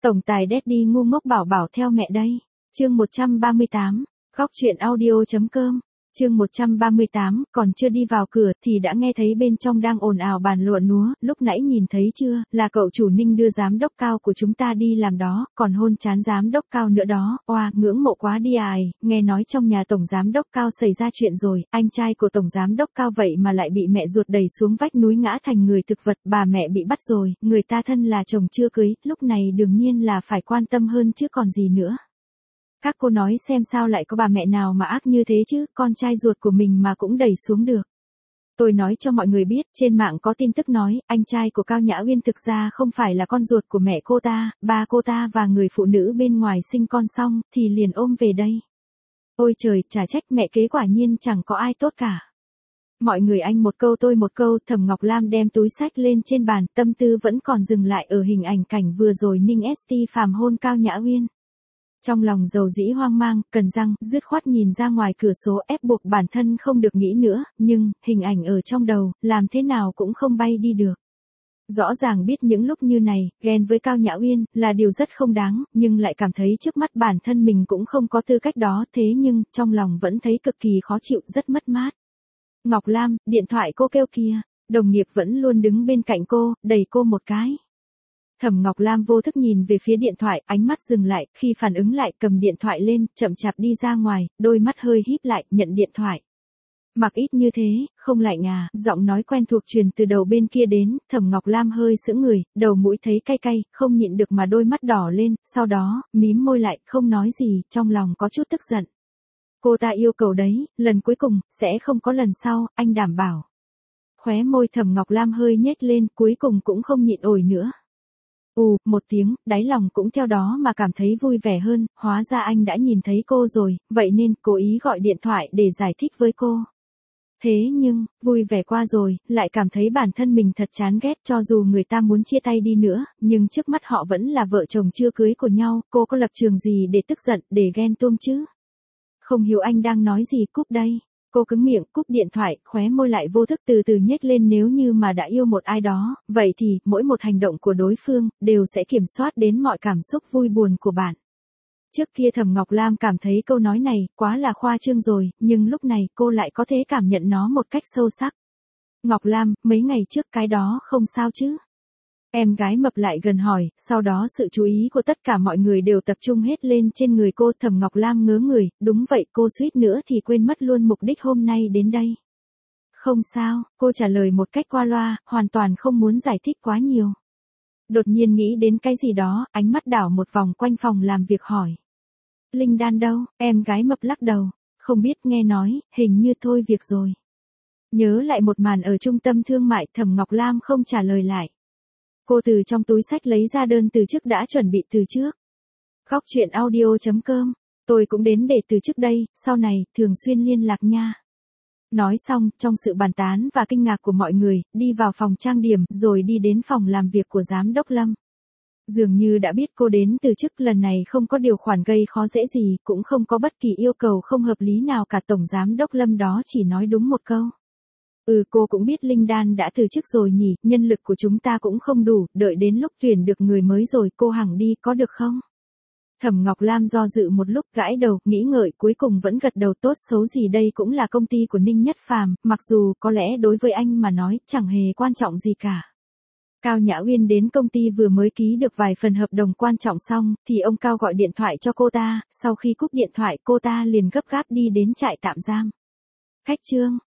Tổng tài Daddy ngu ngốc bảo bảo theo mẹ đây. Chương 138, Góc truyện audio.com. Chương 138, còn chưa đi vào cửa thì đã nghe thấy bên trong đang ồn ào bàn luận núa, lúc nãy nhìn thấy chưa, là cậu chủ Ninh đưa giám đốc cao của chúng ta đi làm đó, còn hôn chán giám đốc cao nữa đó, oa, ngưỡng mộ quá đi ài, nghe nói trong nhà tổng giám đốc cao xảy ra chuyện rồi, anh trai của tổng giám đốc cao vậy mà lại bị mẹ ruột đẩy xuống vách núi ngã thành người thực vật, bà mẹ bị bắt rồi, người ta thân là chồng chưa cưới, lúc này đương nhiên là phải quan tâm hơn chứ còn gì nữa. Các cô nói xem sao lại có bà mẹ nào mà ác như thế chứ, con trai ruột của mình mà cũng đẩy xuống được. Tôi nói cho mọi người biết, trên mạng có tin tức nói, anh trai của Cao Nhã Uyên thực ra không phải là con ruột của mẹ cô ta, ba cô ta và người phụ nữ bên ngoài sinh con xong, thì liền ôm về đây. Ôi trời, chả trách mẹ kế quả nhiên chẳng có ai tốt cả. Mọi người anh một câu tôi một câu, Thẩm Ngọc Lam đem túi sách lên trên bàn, tâm tư vẫn còn dừng lại ở hình ảnh cảnh vừa rồi Ninh ST phàm hôn Cao Nhã Uyên. Trong lòng dầu dĩ hoang mang, cần răng, dứt khoát nhìn ra ngoài cửa số ép buộc bản thân không được nghĩ nữa, nhưng, hình ảnh ở trong đầu, làm thế nào cũng không bay đi được. Rõ ràng biết những lúc như này, ghen với Cao Nhã Uyên, là điều rất không đáng, nhưng lại cảm thấy trước mắt bản thân mình cũng không có tư cách đó, thế nhưng, trong lòng vẫn thấy cực kỳ khó chịu, rất mất mát. Ngọc Lam, điện thoại cô kêu kìa, đồng nghiệp vẫn luôn đứng bên cạnh cô, đẩy cô một cái. Thẩm Ngọc Lam vô thức nhìn về phía điện thoại, ánh mắt dừng lại, khi phản ứng lại cầm điện thoại lên, chậm chạp đi ra ngoài, đôi mắt hơi híp lại, nhận điện thoại. Mặc ít như thế, không lạnh à, giọng nói quen thuộc truyền từ đầu bên kia đến, Thẩm Ngọc Lam hơi sững người, đầu mũi thấy cay cay, không nhịn được mà đôi mắt đỏ lên, sau đó, mím môi lại, không nói gì, trong lòng có chút tức giận. Cô ta yêu cầu đấy, lần cuối cùng, sẽ không có lần sau, anh đảm bảo. Khóe môi Thẩm Ngọc Lam hơi nhếch lên, cuối cùng cũng không nhịn ổi nữa. Một tiếng, đáy lòng cũng theo đó mà cảm thấy vui vẻ hơn, hóa ra anh đã nhìn thấy cô rồi, vậy nên cố ý gọi điện thoại để giải thích với cô. Thế nhưng, vui vẻ qua rồi, lại cảm thấy bản thân mình thật chán ghét cho dù người ta muốn chia tay đi nữa, nhưng trước mắt họ vẫn là vợ chồng chưa cưới của nhau, cô có lập trường gì để tức giận, để ghen tuông chứ? Không hiểu anh đang nói gì, cúp đây. Cô cứng miệng, cúp điện thoại, khóe môi lại vô thức từ từ nhếch lên, nếu như mà đã yêu một ai đó, vậy thì, mỗi một hành động của đối phương, đều sẽ kiểm soát đến mọi cảm xúc vui buồn của bạn. Trước kia Thẩm Ngọc Lam cảm thấy câu nói này, quá là khoa trương rồi, nhưng lúc này cô lại có thể cảm nhận nó một cách sâu sắc. Ngọc Lam, mấy ngày trước cái đó không sao chứ? Em gái mập lại gần hỏi, sau đó sự chú ý của tất cả mọi người đều tập trung hết lên trên người cô. Thẩm Ngọc Lam ngớ người, đúng vậy, cô suýt nữa thì quên mất luôn mục đích hôm nay đến đây. Không sao, cô trả lời một cách qua loa, hoàn toàn không muốn giải thích quá nhiều. Đột nhiên nghĩ đến cái gì đó, ánh mắt đảo một vòng quanh phòng làm việc hỏi. Linh Đan đâu? Em gái mập lắc đầu, không biết, nghe nói, hình như thôi việc rồi. Nhớ lại một màn ở trung tâm thương mại, Thẩm Ngọc Lam không trả lời lại. Cô từ trong túi sách lấy ra đơn từ chức đã chuẩn bị từ trước. Góc truyện audio.com. Tôi cũng đến để từ chức đây, sau này, thường xuyên liên lạc nha. Nói xong, trong sự bàn tán và kinh ngạc của mọi người, đi vào phòng trang điểm, rồi đi đến phòng làm việc của giám đốc Lâm. Dường như đã biết cô đến từ chức, lần này không có điều khoản gây khó dễ gì, cũng không có bất kỳ yêu cầu không hợp lý nào cả, tổng giám đốc Lâm đó chỉ nói đúng một câu. Cô cũng biết Linh Đan đã từ chức rồi nhỉ, nhân lực của chúng ta cũng không đủ, đợi đến lúc tuyển được người mới rồi cô hẳn đi, có được không? Thẩm Ngọc Lam do dự một lúc, gãi đầu, nghĩ ngợi, cuối cùng vẫn gật đầu. Tốt xấu gì đây cũng là công ty của Ninh Nhất Phàm, mặc dù có lẽ đối với anh mà nói, chẳng hề quan trọng gì cả. Cao Nhã Uyên đến công ty vừa mới ký được vài phần hợp đồng quan trọng xong, thì ông Cao gọi điện thoại cho cô ta, sau khi cúp điện thoại cô ta liền gấp gáp đi đến trại tạm giam. Khách Trương,